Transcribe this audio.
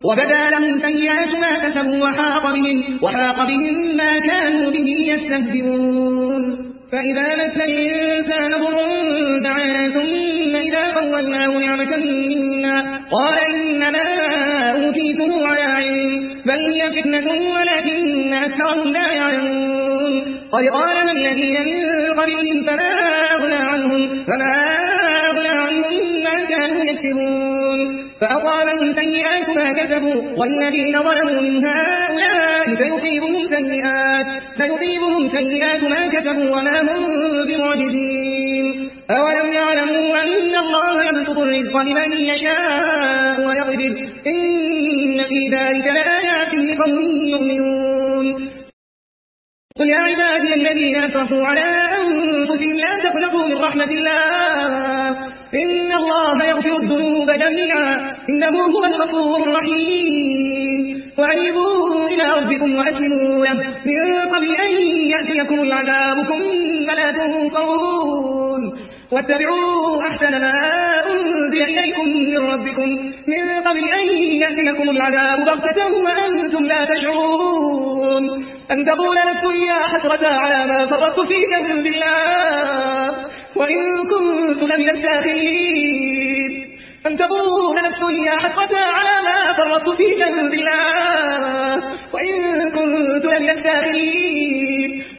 وبدا لهم سيئات ما كسبوا وحاق بهم ما كانوا به يستهزئون فإذا مس الإنسان ضر دعانا ثم إذا خولناه نعمة منا قال إنما أوتيته على علم بل هي فتنة ولكن أكثرهم لا يعلمون قد قالها الذين من قبلهم فما أغنى عنهم ما كانوا يكسبون فأصابهم سيئات ما كسبوا والذين ظلموا من هؤلاء سيصيبهم سيئات ما كسبوا وما هم بمعجزين أولم يعلموا أن الله يبسط الرزق لمن يشاء ويقدر إن في ذلك لآيات لقوم يؤمنون قل يا عبادي الذين أسرفوا على أنفسهم لا تقنطوا من رحمة الله إن الله يغفر الذنوب جميعا إنه هو الغفور الرحيم وأنيبوا إلى ربكم وأسلموا له من قبل أن يأتيكم العذاب ثم لا تنصرون واتبعوا أحسن ما أنزل إليكم من ربكم من قبل أن يأتيكم العذاب بغتة وأنتم لا تشعرون أن تقول نفس يا حسرة على ما فرطت في جنب الله وإن كنت لمن الساخرين أن تقول نفس يا حسرة على ما فرطت في جنب الله وإن كنت لمن الساخرين